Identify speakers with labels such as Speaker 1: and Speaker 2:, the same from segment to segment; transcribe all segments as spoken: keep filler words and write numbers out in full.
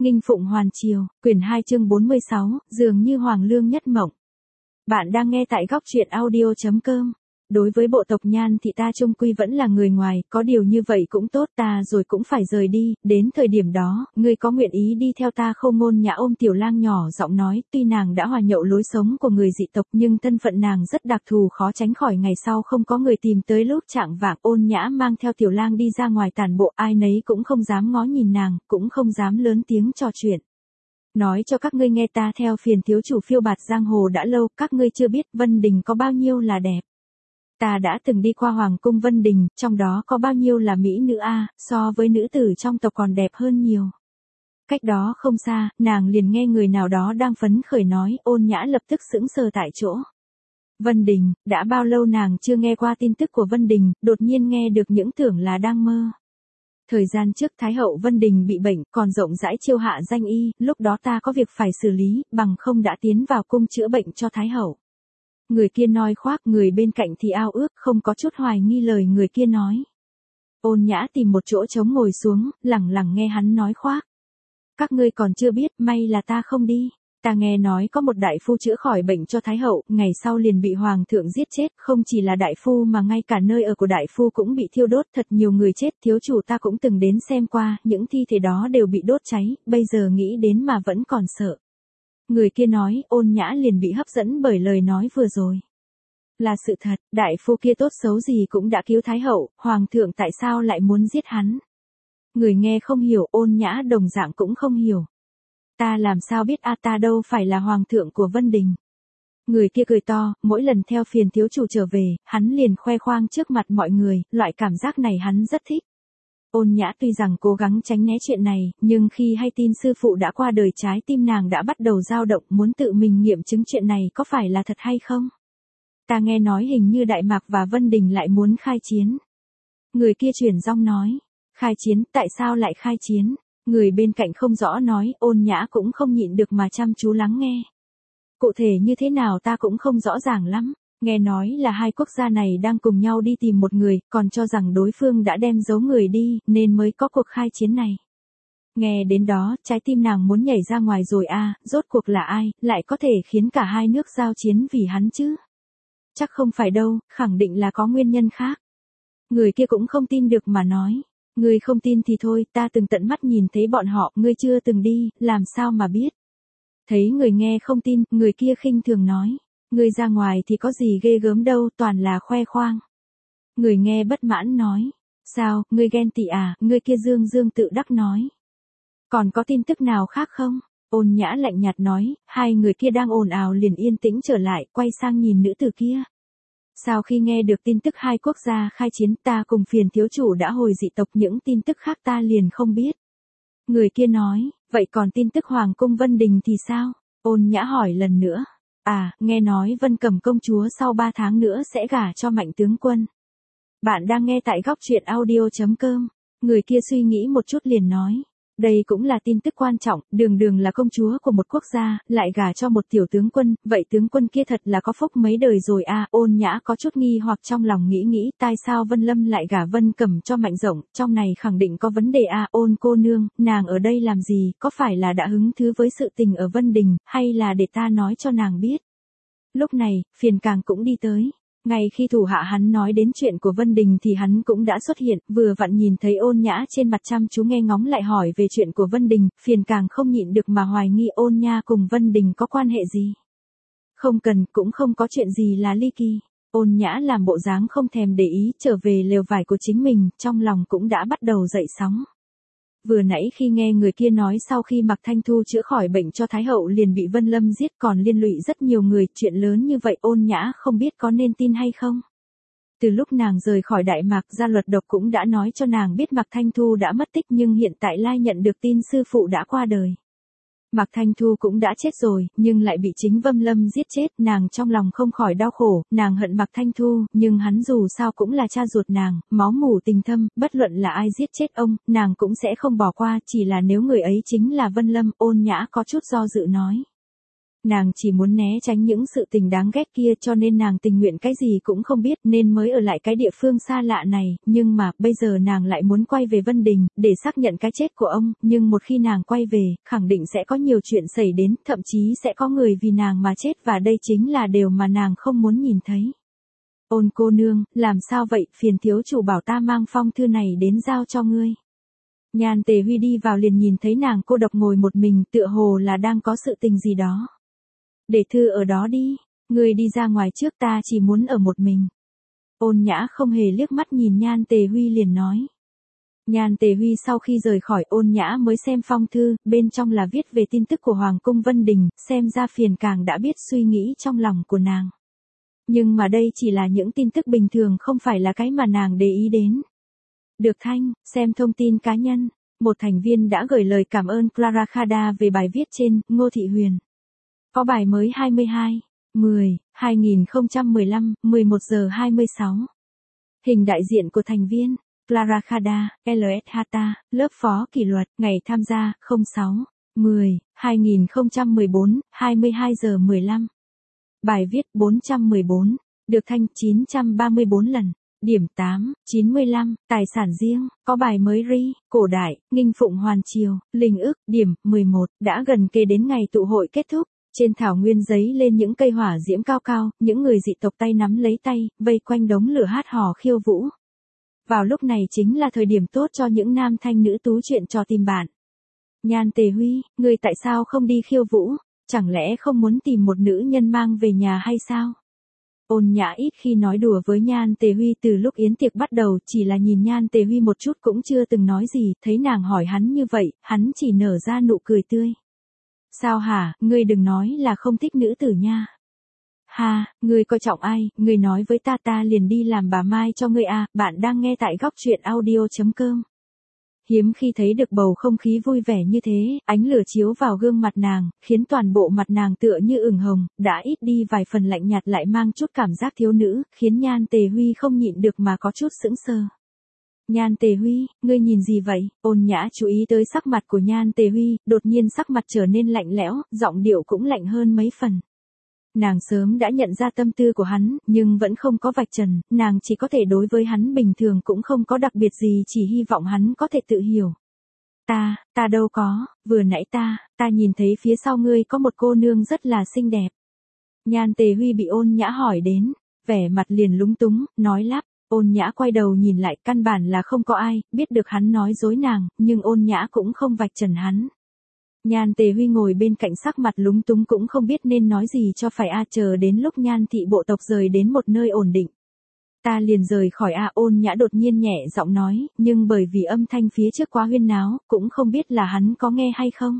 Speaker 1: Nghinh Phụng Hoàn Triều, quyển hai chương bốn mươi sáu, dường như Hoàng Lương Nhất Mộng. Bạn đang nghe tại góc truyện audio chấm com. Đối với bộ tộc Nhan thì ta chung quy vẫn là người ngoài, có điều như vậy cũng tốt, ta rồi cũng phải rời đi, đến thời điểm đó, ngươi có nguyện ý đi theo ta không? Ngôn Nhã ôm Tiểu Lang nhỏ giọng nói, tuy nàng đã hòa nhậu lối sống của người dị tộc nhưng thân phận nàng rất đặc thù, khó tránh khỏi ngày sau không có người tìm tới. Lúc chạng vạng, Ôn Nhã mang theo Tiểu Lang đi ra ngoài tản bộ, ai nấy cũng không dám ngó nhìn nàng, cũng không dám lớn tiếng trò chuyện. Nói cho các ngươi nghe, ta theo Phiền thiếu chủ phiêu bạt giang hồ đã lâu, các ngươi chưa biết Vân Đình có bao nhiêu là đẹp. Ta đã từng đi qua Hoàng cung Vân Đình, trong đó có bao nhiêu là mỹ nữ a, so với nữ tử trong tộc còn đẹp hơn nhiều. Cách đó không xa, nàng liền nghe người nào đó đang phấn khởi nói, Ôn Nhã lập tức sững sờ tại chỗ. Vân Đình, đã bao lâu nàng chưa nghe qua tin tức của Vân Đình, đột nhiên nghe được những tưởng là đang mơ. Thời gian trước Thái hậu Vân Đình bị bệnh, còn rộng rãi chiêu hạ danh y, lúc đó ta có việc phải xử lý, bằng không đã tiến vào cung chữa bệnh cho Thái hậu. Người kia nói khoác, người bên cạnh thì ao ước, không có chút hoài nghi lời người kia nói. Ôn Nhã tìm một chỗ trống ngồi xuống, lẳng lặng nghe hắn nói khoác. Các ngươi còn chưa biết, may là ta không đi. Ta nghe nói có một đại phu chữa khỏi bệnh cho Thái hậu, ngày sau liền bị hoàng thượng giết chết, không chỉ là đại phu mà ngay cả nơi ở của đại phu cũng bị thiêu đốt, thật nhiều người chết. Thiếu chủ ta cũng từng đến xem qua, những thi thể đó đều bị đốt cháy, bây giờ nghĩ đến mà vẫn còn sợ. Người kia nói, Ôn Nhã liền bị hấp dẫn bởi lời nói vừa rồi. Là sự thật, đại phu kia tốt xấu gì cũng đã cứu Thái hậu, hoàng thượng tại sao lại muốn giết hắn? Người nghe không hiểu, Ôn Nhã đồng dạng cũng không hiểu. Ta làm sao biết a, ta đâu phải là hoàng thượng của Vân Đình. Người kia cười to, mỗi lần theo Phiền thiếu chủ trở về, hắn liền khoe khoang trước mặt mọi người, loại cảm giác này hắn rất thích. Ôn Nhã tuy rằng cố gắng tránh né chuyện này, nhưng khi hay tin sư phụ đã qua đời, trái tim nàng đã bắt đầu dao động, muốn tự mình nghiệm chứng chuyện này có phải là thật hay không. Ta nghe nói hình như Đại Mạc và Vân Đình lại muốn khai chiến. Người kia chuyển giọng nói, khai chiến, tại sao lại khai chiến? Người bên cạnh không rõ nói, Ôn Nhã cũng không nhịn được mà chăm chú lắng nghe. Cụ thể như thế nào ta cũng không rõ ràng lắm. Nghe nói là hai quốc gia này đang cùng nhau đi tìm một người, còn cho rằng đối phương đã đem giấu người đi, nên mới có cuộc khai chiến này. Nghe đến đó, trái tim nàng muốn nhảy ra ngoài rồi a, rốt cuộc là ai, lại có thể khiến cả hai nước giao chiến vì hắn chứ? Chắc không phải đâu, khẳng định là có nguyên nhân khác. Người kia cũng không tin được mà nói. Ngươi không tin thì thôi, ta từng tận mắt nhìn thấy bọn họ, ngươi chưa từng đi, làm sao mà biết? Thấy người nghe không tin, người kia khinh thường nói. Ngươi ra ngoài thì có gì ghê gớm đâu, toàn là khoe khoang. Người nghe bất mãn nói. Sao, ngươi ghen tị à, người kia dương dương tự đắc nói. Còn có tin tức nào khác không? Ôn Nhã lạnh nhạt nói, hai người kia đang ồn ào liền yên tĩnh trở lại, quay sang nhìn nữ tử kia. Sau khi nghe được tin tức hai quốc gia khai chiến, ta cùng Phiền thiếu chủ đã hồi dị tộc, những tin tức khác ta liền không biết. Người kia nói, vậy còn tin tức Hoàng cung Vân Đình thì sao? Ôn Nhã hỏi lần nữa. À, nghe nói Vân Cẩm công chúa sau ba tháng nữa sẽ gả cho Mạnh tướng quân. Bạn đang nghe tại góc truyện audio chấm com. Người kia suy nghĩ một chút liền nói. Đây cũng là tin tức quan trọng, đường đường là công chúa của một quốc gia, lại gả cho một tiểu tướng quân, vậy tướng quân kia thật là có phúc mấy đời rồi à. Ôn Nhã có chút nghi hoặc trong lòng nghĩ nghĩ, tại sao Vân Lâm lại gả Vân Cẩm cho Mạnh Rộng, trong này khẳng định có vấn đề à. Ôn cô nương, nàng ở đây làm gì, có phải là đã hứng thú với sự tình ở Vân Đình, hay là để ta nói cho nàng biết? Lúc này, Phiền Càng cũng đi tới. Ngay khi thủ hạ hắn nói đến chuyện của Vân Đình thì hắn cũng đã xuất hiện, vừa vặn nhìn thấy Ôn Nhã trên mặt chăm chú nghe ngóng lại hỏi về chuyện của Vân Đình, Phiền Càng không nhịn được mà hoài nghi Ôn Nha cùng Vân Đình có quan hệ gì. Không cần, cũng không có chuyện gì là ly kỳ. Ôn Nhã làm bộ dáng không thèm để ý, trở về lều vải của chính mình, trong lòng cũng đã bắt đầu dậy sóng. Vừa nãy khi nghe người kia nói sau khi Mạc Thanh Thu chữa khỏi bệnh cho Thái hậu liền bị Vân Lâm giết, còn liên lụy rất nhiều người, chuyện lớn như vậy Ôn Nhã không biết có nên tin hay không. Từ lúc nàng rời khỏi Đại Mạc, gia luật độc cũng đã nói cho nàng biết Mạc Thanh Thu đã mất tích, nhưng hiện tại lai nhận được tin sư phụ đã qua đời. Mạc Thanh Thu cũng đã chết rồi, nhưng lại bị chính Vân Lâm giết chết, nàng trong lòng không khỏi đau khổ, nàng hận Mạc Thanh Thu, nhưng hắn dù sao cũng là cha ruột nàng, máu mủ tình thâm, bất luận là ai giết chết ông, nàng cũng sẽ không bỏ qua, chỉ là nếu người ấy chính là Vân Lâm. Ôn Nhã có chút do dự nói. Nàng chỉ muốn né tránh những sự tình đáng ghét kia cho nên nàng tình nguyện cái gì cũng không biết nên mới ở lại cái địa phương xa lạ này, nhưng mà bây giờ nàng lại muốn quay về Vân Đình, để xác nhận cái chết của ông, nhưng một khi nàng quay về, khẳng định sẽ có nhiều chuyện xảy đến, thậm chí sẽ có người vì nàng mà chết và đây chính là điều mà nàng không muốn nhìn thấy. Ôn cô nương, làm sao vậy, phiền thiếu chủ bảo ta mang phong thư này đến giao cho ngươi. Nhan Tề Huy đi vào liền nhìn thấy nàng cô độc ngồi một mình, tựa hồ là đang có sự tình gì đó. Để thư ở đó đi, ngươi đi ra ngoài trước, ta chỉ muốn ở một mình. Ôn Nhã không hề liếc mắt nhìn Nhan Tề Huy liền nói. Nhan Tề Huy sau khi rời khỏi, Ôn Nhã mới xem phong thư, bên trong là viết về tin tức của Hoàng cung Vân Đình, xem ra Phiền càng đã biết suy nghĩ trong lòng của nàng. Nhưng mà đây chỉ là những tin tức bình thường, không phải là cái mà nàng để ý đến. Được Thanh, xem thông tin cá nhân, một thành viên đã gửi lời cảm ơn Clara Khada về bài viết trên, Ngô Thị Huyền. Có bài mới hai mươi hai, mười, hai nghìn không trăm mười lăm, mười một giờ hai mươi sáu. Hình đại diện của thành viên, Clara Khada, lờ ét Hata, lớp phó kỷ luật, ngày tham gia, không sáu, mười, hai nghìn không trăm mười bốn, hai mươi hai giờ mười lăm. Bài viết bốn trăm mười bốn, được Thanh chín trăm ba mươi bốn lần. Điểm tám, chín mươi lăm, tài sản riêng, có bài mới ri, cổ đại, nghinh phụng hoàn triều, linh ức, điểm, mười một, đã gần kề đến ngày tụ hội kết thúc, trên thảo nguyên giấy lên những cây hỏa diễm cao cao, những người dị tộc tay nắm lấy tay, vây quanh đống lửa hát hò khiêu vũ. Vào lúc này chính là thời điểm tốt cho những nam thanh nữ tú chuyện trò tìm bạn. Nhan Tề Huy, ngươi tại sao không đi khiêu vũ, chẳng lẽ không muốn tìm một nữ nhân mang về nhà hay sao? Ôn Nhã ít khi nói đùa với Nhan Tề Huy từ lúc yến tiệc bắt đầu, chỉ là nhìn Nhan Tề Huy một chút cũng chưa từng nói gì, thấy nàng hỏi hắn như vậy, hắn chỉ nở ra nụ cười tươi. Sao hả, ngươi đừng nói là không thích nữ tử nha. Ha, ngươi coi trọng ai, ngươi nói với ta ta liền đi làm bà Mai cho ngươi à, bạn đang nghe tại góc truyện audio.com. Hiếm khi thấy được bầu không khí vui vẻ như thế, ánh lửa chiếu vào gương mặt nàng, khiến toàn bộ mặt nàng tựa như ửng hồng, đã ít đi vài phần lạnh nhạt lại mang chút cảm giác thiếu nữ, khiến Nhan Tề Huy không nhịn được mà có chút sững sờ. Nhan Tề Huy, ngươi nhìn gì vậy? Ôn Nhã chú ý tới sắc mặt của Nhan Tề Huy, đột nhiên sắc mặt trở nên lạnh lẽo, giọng điệu cũng lạnh hơn mấy phần. Nàng sớm đã nhận ra tâm tư của hắn, nhưng vẫn không có vạch trần, nàng chỉ có thể đối với hắn bình thường cũng không có đặc biệt gì, chỉ hy vọng hắn có thể tự hiểu. Ta, ta đâu có, vừa nãy ta, ta nhìn thấy phía sau ngươi có một cô nương rất là xinh đẹp. Nhan Tề Huy bị Ôn Nhã hỏi đến, vẻ mặt liền lúng túng, nói lắp. Ôn Nhã quay đầu nhìn lại, căn bản là không có ai biết được hắn nói dối nàng, nhưng Ôn Nhã cũng không vạch trần hắn. Nhan Tề Huy ngồi bên cạnh sắc mặt lúng túng cũng không biết nên nói gì cho phải a, chờ đến lúc Nhan thị bộ tộc rời đến một nơi ổn định. Ta liền rời khỏi a. Ôn Nhã đột nhiên nhẹ giọng nói, nhưng bởi vì âm thanh phía trước quá huyên náo, cũng không biết là hắn có nghe hay không.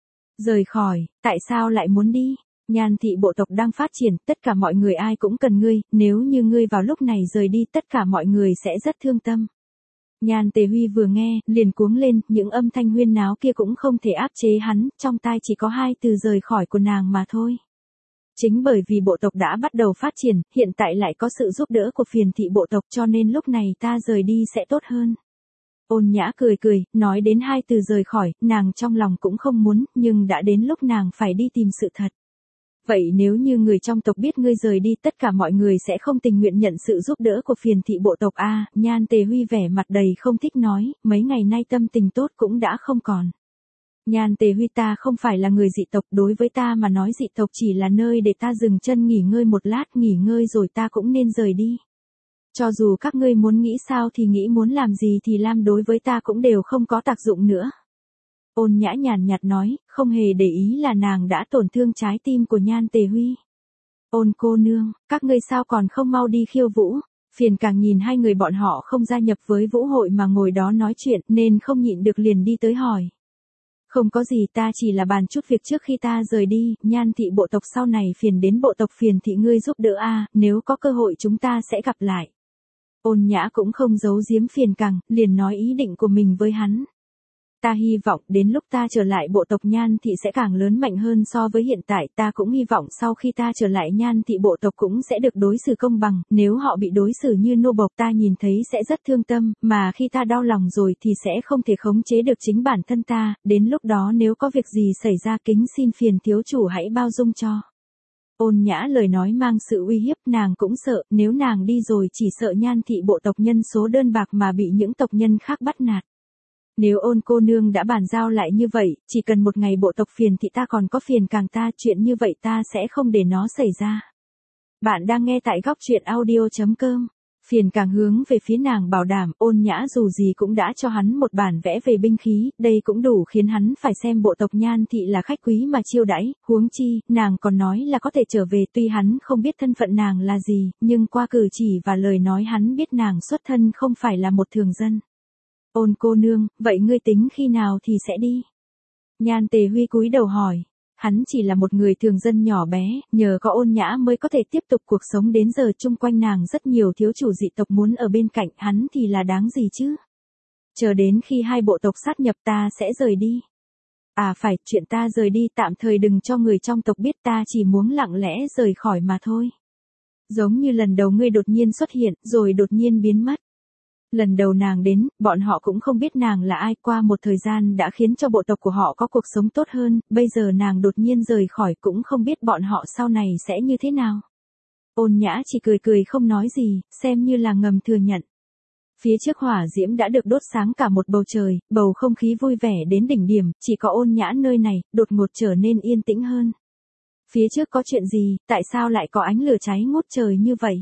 Speaker 1: Rời khỏi, tại sao lại muốn đi? Nhan thị bộ tộc đang phát triển, tất cả mọi người ai cũng cần ngươi, nếu như ngươi vào lúc này rời đi tất cả mọi người sẽ rất thương tâm. Nhan Tề Huy vừa nghe, liền cuống lên, những âm thanh huyên náo kia cũng không thể áp chế hắn, trong tai chỉ có hai từ rời khỏi của nàng mà thôi. Chính bởi vì bộ tộc đã bắt đầu phát triển, hiện tại lại có sự giúp đỡ của Phiền thị bộ tộc cho nên lúc này ta rời đi sẽ tốt hơn. Ôn Nhã cười cười, nói đến hai từ rời khỏi, nàng trong lòng cũng không muốn, nhưng đã đến lúc nàng phải đi tìm sự thật. Vậy nếu như người trong tộc biết ngươi rời đi tất cả mọi người sẽ không tình nguyện nhận sự giúp đỡ của Phiền thị bộ tộc a. À, Nhan Tề Huy vẻ mặt đầy không thích nói, mấy ngày nay tâm tình tốt cũng đã không còn. Nhan Tề Huy, ta không phải là người dị tộc, đối với ta mà nói dị tộc chỉ là nơi để ta dừng chân nghỉ ngơi một lát, nghỉ ngơi rồi ta cũng nên rời đi. Cho dù các ngươi muốn nghĩ sao thì nghĩ, muốn làm gì thì làm, đối với ta cũng đều không có tác dụng nữa. Ôn Nhã nhàn nhạt nói, không hề để ý là nàng đã tổn thương trái tim của Nhan Tề Huy. Ôn cô nương, các ngươi sao còn không mau đi khiêu vũ? Phiền càng nhìn hai người bọn họ không gia nhập với vũ hội mà ngồi đó nói chuyện nên không nhịn được liền đi tới hỏi. Không có gì, ta chỉ là bàn chút việc trước khi ta rời đi, Nhan thị bộ tộc sau này phiền đến bộ tộc Phiền thị ngươi giúp đỡ a, à, nếu có cơ hội chúng ta sẽ gặp lại. Ôn Nhã cũng không giấu giếm Phiền càng, liền nói ý định của mình với hắn. Ta hy vọng đến lúc ta trở lại bộ tộc Nhan thị sẽ càng lớn mạnh hơn so với hiện tại, ta cũng hy vọng sau khi ta trở lại Nhan thị bộ tộc cũng sẽ được đối xử công bằng, nếu họ bị đối xử như nô bộc ta nhìn thấy sẽ rất thương tâm, mà khi ta đau lòng rồi thì sẽ không thể khống chế được chính bản thân ta, đến lúc đó nếu có việc gì xảy ra kính xin phiền thiếu chủ hãy bao dung cho. Ôn Nhã lời nói mang sự uy hiếp, nàng cũng sợ, nếu nàng đi rồi chỉ sợ Nhan thị bộ tộc nhân số đơn bạc mà bị những tộc nhân khác bắt nạt. Nếu Ôn cô nương đã bàn giao lại như vậy, chỉ cần một ngày bộ tộc phiền thì ta còn có phiền càng ta, chuyện như vậy ta sẽ không để nó xảy ra. Bạn đang nghe tại góc truyện audio chấm com. Phiền càng hướng về phía nàng bảo đảm, Ôn Nhã dù gì cũng đã cho hắn một bản vẽ về binh khí, đây cũng đủ khiến hắn phải xem bộ tộc Nhan thị là khách quý mà chiêu đãi, huống chi, nàng còn nói là có thể trở về, tuy hắn không biết thân phận nàng là gì, nhưng qua cử chỉ và lời nói hắn biết nàng xuất thân không phải là một thường dân. Ôn cô nương, vậy ngươi tính khi nào thì sẽ đi? Nhan Tề Huy cúi đầu hỏi. Hắn chỉ là một người thường dân nhỏ bé, nhờ có Ôn Nhã mới có thể tiếp tục cuộc sống đến giờ, chung quanh nàng rất nhiều thiếu chủ dị tộc muốn ở bên cạnh hắn thì là đáng gì chứ? Chờ đến khi hai bộ tộc sát nhập ta sẽ rời đi. À phải, chuyện ta rời đi tạm thời đừng cho người trong tộc biết, ta chỉ muốn lặng lẽ rời khỏi mà thôi. Giống như lần đầu ngươi đột nhiên xuất hiện, rồi đột nhiên biến mất. Lần đầu nàng đến, bọn họ cũng không biết nàng là ai, qua một thời gian đã khiến cho bộ tộc của họ có cuộc sống tốt hơn, bây giờ nàng đột nhiên rời khỏi cũng không biết bọn họ sau này sẽ như thế nào. Ôn Nhã chỉ cười cười không nói gì, xem như là ngầm thừa nhận. Phía trước hỏa diễm đã được đốt sáng cả một bầu trời, bầu không khí vui vẻ đến đỉnh điểm, chỉ có Ôn Nhã nơi này, đột ngột trở nên yên tĩnh hơn. Phía trước có chuyện gì, tại sao lại có ánh lửa cháy ngút trời như vậy?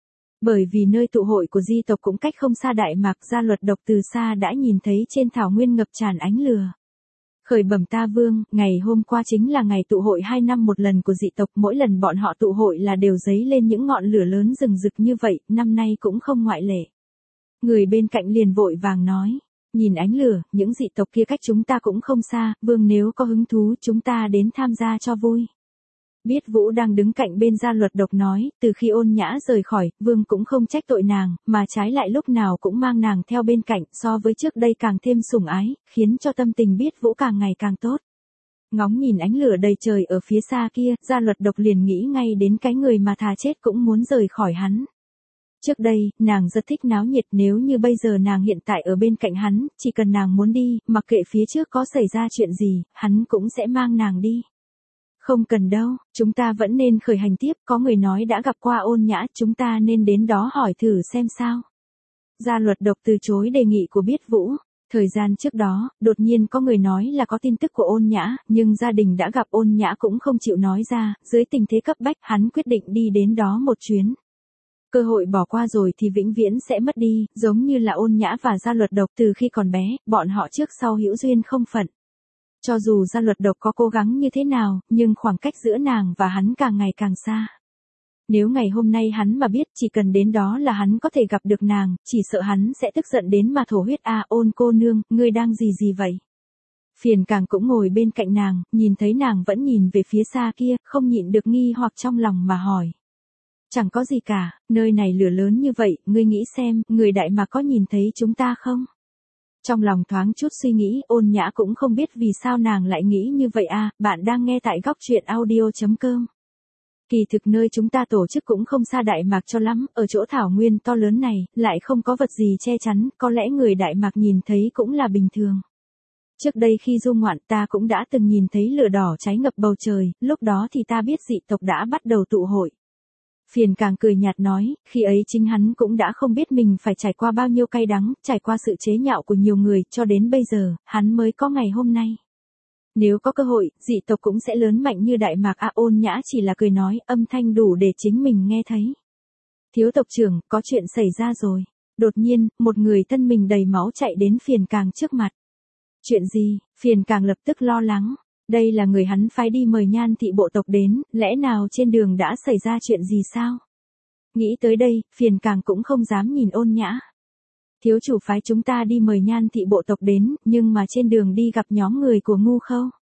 Speaker 1: Bởi vì nơi tụ hội của di tộc cũng cách không xa Đại Mạc, Gia Luật Độc từ xa đã nhìn thấy trên thảo nguyên ngập tràn ánh lửa. Khởi bẩm ta vương, ngày hôm qua chính là ngày tụ hội hai năm một lần của dị tộc, mỗi lần bọn họ tụ hội là đều dấy lên những ngọn lửa lớn rừng rực như vậy, năm nay cũng không ngoại lệ. Người bên cạnh liền vội vàng nói, nhìn ánh lửa, những dị tộc kia cách chúng ta cũng không xa, vương nếu có hứng thú chúng ta đến tham gia cho vui. Biết Vũ đang đứng cạnh bên Gia Luật Độc nói, từ khi Ôn Nhã rời khỏi, vương cũng không trách tội nàng, mà trái lại lúc nào cũng mang nàng theo bên cạnh, so với trước đây càng thêm sủng ái, khiến cho tâm tình Biết Vũ càng ngày càng tốt. Ngóng nhìn ánh lửa đầy trời ở phía xa kia, Gia Luật Độc liền nghĩ ngay đến cái người mà thà chết cũng muốn rời khỏi hắn. Trước đây, nàng rất thích náo nhiệt, nếu như bây giờ nàng hiện tại ở bên cạnh hắn, chỉ cần nàng muốn đi, mặc kệ phía trước có xảy ra chuyện gì, hắn cũng sẽ mang nàng đi. Không cần đâu, chúng ta vẫn nên khởi hành tiếp, có người nói đã gặp qua Ôn Nhã, chúng ta nên đến đó hỏi thử xem sao. Gia Luật Độc từ chối đề nghị của Biết Vũ. Thời gian trước đó, đột nhiên có người nói là có tin tức của Ôn Nhã, nhưng gia đình đã gặp Ôn Nhã cũng không chịu nói ra, dưới tình thế cấp bách hắn quyết định đi đến đó một chuyến. Cơ hội bỏ qua rồi thì vĩnh viễn sẽ mất đi, giống như là Ôn Nhã và Gia Luật Độc từ khi còn bé, bọn họ trước sau hữu duyên không phận. Cho dù Gia Luật Độc có cố gắng như thế nào, nhưng khoảng cách giữa nàng và hắn càng ngày càng xa. Nếu ngày hôm nay hắn mà biết chỉ cần đến đó là hắn có thể gặp được nàng, chỉ sợ hắn sẽ tức giận đến mà thổ huyết. À Ôn cô nương, ngươi đang gì gì vậy? Phiền càng cũng ngồi bên cạnh nàng, nhìn thấy nàng vẫn nhìn về phía xa kia, không nhịn được nghi hoặc trong lòng mà hỏi. Chẳng có gì cả, nơi này lửa lớn như vậy, ngươi nghĩ xem, người Đại Mạc có nhìn thấy chúng ta không? Trong lòng thoáng chút suy nghĩ, Ôn Nhã cũng không biết vì sao nàng lại nghĩ như vậy. À, bạn đang nghe tại góc truyện audio chấm com. Kỳ thực nơi chúng ta tổ chức cũng không xa Đại Mạc cho lắm, ở chỗ thảo nguyên to lớn này, lại không có vật gì che chắn, có lẽ người Đại Mạc nhìn thấy cũng là bình thường. Trước đây khi du ngoạn ta cũng đã từng nhìn thấy lửa đỏ cháy ngập bầu trời, lúc đó thì ta biết dị tộc đã bắt đầu tụ hội. Phiền càng cười nhạt nói, khi ấy chính hắn cũng đã không biết mình phải trải qua bao nhiêu cay đắng, trải qua sự chế nhạo của nhiều người, cho đến bây giờ, hắn mới có ngày hôm nay. Nếu có cơ hội, dị tộc cũng sẽ lớn mạnh như Đại Mạc. À Ôn Nhã chỉ là cười nói, âm thanh đủ để chính mình nghe thấy. Thiếu tộc trưởng, có chuyện xảy ra rồi. Đột nhiên, một người thân mình đầy máu chạy đến Phiền càng trước mặt. Chuyện gì? Phiền càng lập tức lo lắng. Đây là người hắn phái đi mời Nhan thị bộ tộc đến, lẽ nào trên đường đã xảy ra chuyện gì sao? Nghĩ tới đây, Phiền càng cũng không dám nhìn Ôn Nhã. Thiếu chủ phái chúng ta đi mời Nhan thị bộ tộc đến, nhưng mà trên đường đi gặp nhóm người của Ngu Khâu.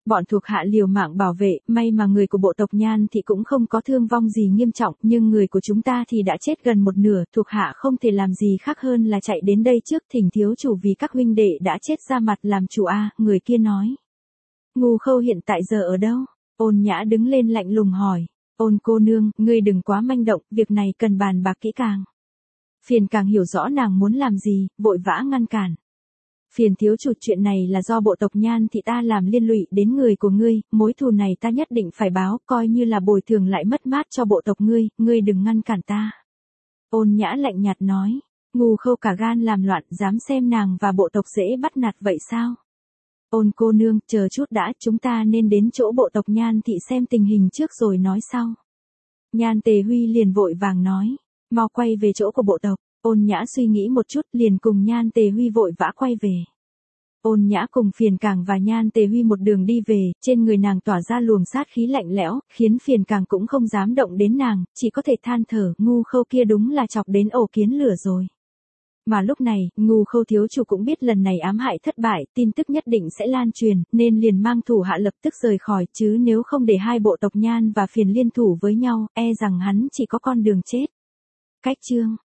Speaker 1: Bọn thuộc hạ liều mạng bảo vệ, may mà người của bộ tộc Nhan thì cũng không có thương vong gì nghiêm trọng, nhưng người của chúng ta thì đã chết gần một nửa, thuộc hạ không thể làm gì khác hơn là chạy đến đây trước thỉnh thiếu chủ vì các huynh đệ đã chết ra mặt làm chủ a, người kia nói. Ngu Khâu hiện tại giờ ở đâu? Ôn Nhã đứng lên lạnh lùng hỏi. Ôn cô nương, ngươi đừng quá manh động, việc này cần bàn bạc kỹ càng. Phiền càng hiểu rõ nàng muốn làm gì, vội vã ngăn cản. Phiền thiếu chủ, chuyện này là do bộ tộc Nhan thị ta làm liên lụy đến người của ngươi, mối thù này ta nhất định phải báo, coi như là bồi thường lại mất mát cho bộ tộc ngươi, ngươi đừng ngăn cản ta. Ôn Nhã lạnh nhạt nói. Ngu Khâu cả gan làm loạn, dám xem nàng và bộ tộc dễ bắt nạt vậy sao? Ôn cô nương, chờ chút đã, chúng ta nên đến chỗ bộ tộc Nhan thị xem tình hình trước rồi nói sau. Nhan Tề Huy liền vội vàng nói. Mau quay về chỗ của bộ tộc. Ôn Nhã suy nghĩ một chút liền cùng Nhan Tề Huy vội vã quay về. Ôn Nhã cùng Phiền Càng và Nhan Tề Huy một đường đi về, trên người nàng tỏa ra luồng sát khí lạnh lẽo, khiến Phiền Càng cũng không dám động đến nàng, chỉ có thể than thở, Ngu Khâu kia đúng là chọc đến ổ kiến lửa rồi. Mà lúc này, Ngu Khâu thiếu chủ cũng biết lần này ám hại thất bại, tin tức nhất định sẽ lan truyền, nên liền mang thủ hạ lập tức rời khỏi, chứ nếu không để hai bộ tộc Nhan và Phiền liên thủ với nhau, e rằng hắn chỉ có con đường chết. Cách chương